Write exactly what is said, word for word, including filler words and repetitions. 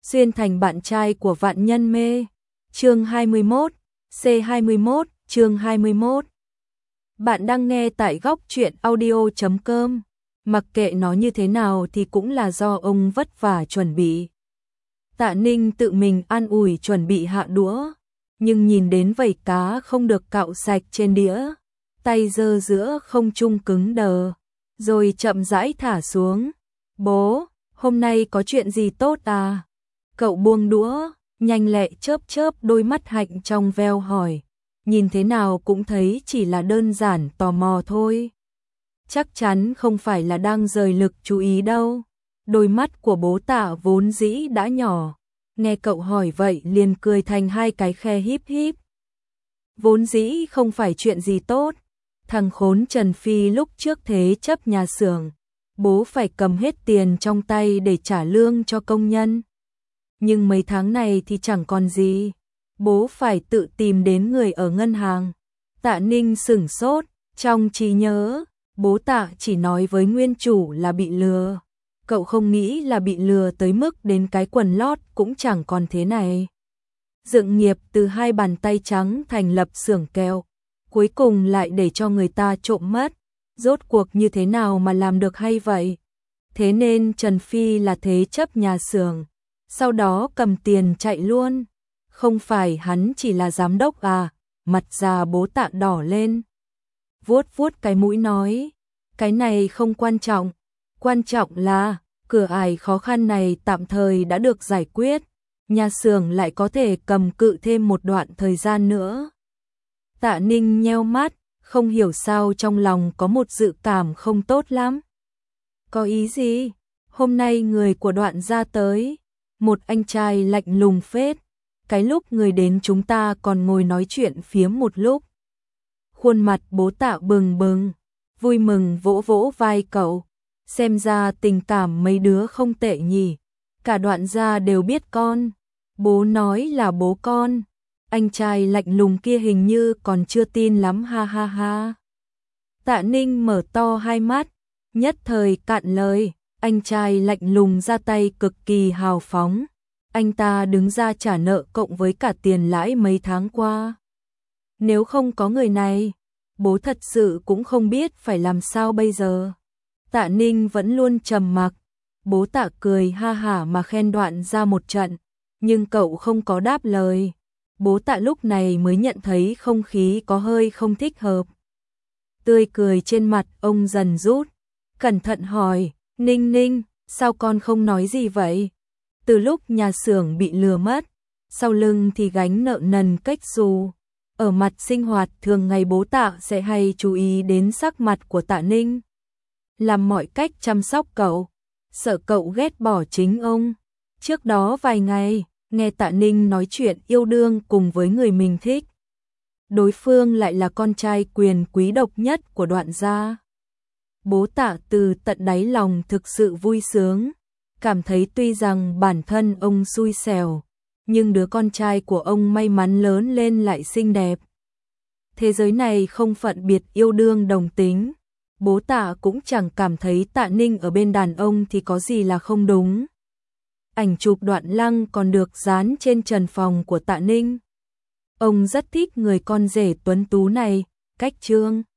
xuyên thành bạn trai của vạn nhân mê. Chương hai mươi mốt, C hai mươi mốt, chương hai mươi mốt. Bạn đang nghe tại góc truyện audio chấm com. Mặc kệ nó như thế nào thì cũng là do ông vất vả chuẩn bị. Tạ Ninh tự mình an ủi chuẩn bị hạ đũa, nhưng nhìn đến vảy cá không được cạo sạch trên đĩa, tay giơ giữa không trung cứng đờ, rồi chậm rãi thả xuống. Bố, hôm nay có chuyện gì tốt à? Cậu buông đũa, nhanh lẹ chớp chớp đôi mắt hạnh trong veo hỏi, nhìn thế nào cũng thấy chỉ là đơn giản tò mò thôi. Chắc chắn không phải là đang rời lực chú ý đâu. Đôi mắt của bố Tạ vốn dĩ đã nhỏ, nghe cậu hỏi vậy liền cười thành hai cái khe híp híp. Vốn dĩ không phải chuyện gì tốt, thằng khốn Trần Phi lúc trước thế chấp nhà xưởng, bố phải cầm hết tiền trong tay để trả lương cho công nhân. Nhưng mấy tháng này thì chẳng còn gì, bố phải tự tìm đến người ở ngân hàng. Tạ Ninh sửng sốt, trong trí nhớ, bố Tạ chỉ nói với nguyên chủ là bị lừa. Cậu không nghĩ là bị lừa tới mức đến cái quần lót cũng chẳng còn thế này. Dựng nghiệp từ hai bàn tay trắng thành lập xưởng kẹo, cuối cùng lại để cho người ta trộm mất. Rốt cuộc như thế nào mà làm được hay vậy? Thế nên Trần Phi là thế chấp nhà xưởng, sau đó cầm tiền chạy luôn. Không phải hắn chỉ là giám đốc à? Mặt già bố Tạ đỏ lên, vuốt vuốt cái mũi nói, cái này không quan trọng, quan trọng là cửa ải khó khăn này tạm thời đã được giải quyết, nhà xưởng lại có thể cầm cự thêm một đoạn thời gian nữa. Tạ Ninh nheo mắt, không hiểu sao trong lòng có một dự cảm không tốt lắm. Có ý gì? Hôm nay người của Đoạn gia tới, một anh trai lạnh lùng phết, cái lúc người đến chúng ta còn ngồi nói chuyện phiếm một lúc. Khuôn mặt bố Tạ bừng bừng, vui mừng vỗ vỗ vai cậu, xem ra tình cảm mấy đứa không tệ nhỉ, cả Đoạn gia đều biết con. Bố nói là bố con. Anh trai lạnh lùng kia hình như còn chưa tin lắm, ha ha ha. Tạ Ninh mở to hai mắt, nhất thời cạn lời. Anh trai lạnh lùng ra tay cực kỳ hào phóng, anh ta đứng ra trả nợ cộng với cả tiền lãi mấy tháng qua. Nếu không có người này, bố thật sự cũng không biết phải làm sao bây giờ. Tạ Ninh vẫn luôn trầm mặc, bố Tạ cười ha hả mà khen Đoạn gia một trận, nhưng cậu không có đáp lời. Bố Tạ lúc này mới nhận thấy không khí có hơi không thích hợp. Tươi cười trên mặt ông dần rút, cẩn thận hỏi, Ninh Ninh, sao con không nói gì vậy? Từ lúc nhà xưởng bị lừa mất, sau lưng thì gánh nợ nần cách xù. Ở mặt sinh hoạt thường ngày bố Tạ sẽ hay chú ý đến sắc mặt của Tạ Ninh, làm mọi cách chăm sóc cậu, sợ cậu ghét bỏ chính ông. Trước đó vài ngày, nghe Tạ Ninh nói chuyện yêu đương cùng với người mình thích. Đối phương lại là con trai quyền quý độc nhất của Đoạn gia. Bố Tạ từ tận đáy lòng thực sự vui sướng, cảm thấy tuy rằng bản thân ông xui xẻo, nhưng đứa con trai của ông may mắn lớn lên lại xinh đẹp. Thế giới này không phân biệt yêu đương đồng tính, bố Tạ cũng chẳng cảm thấy Tạ Ninh ở bên đàn ông thì có gì là không đúng. Ảnh chụp Đoạn Lăng còn được dán trên trần phòng của Tạ Ninh. Ông rất thích người con rể tuấn tú này, cách trương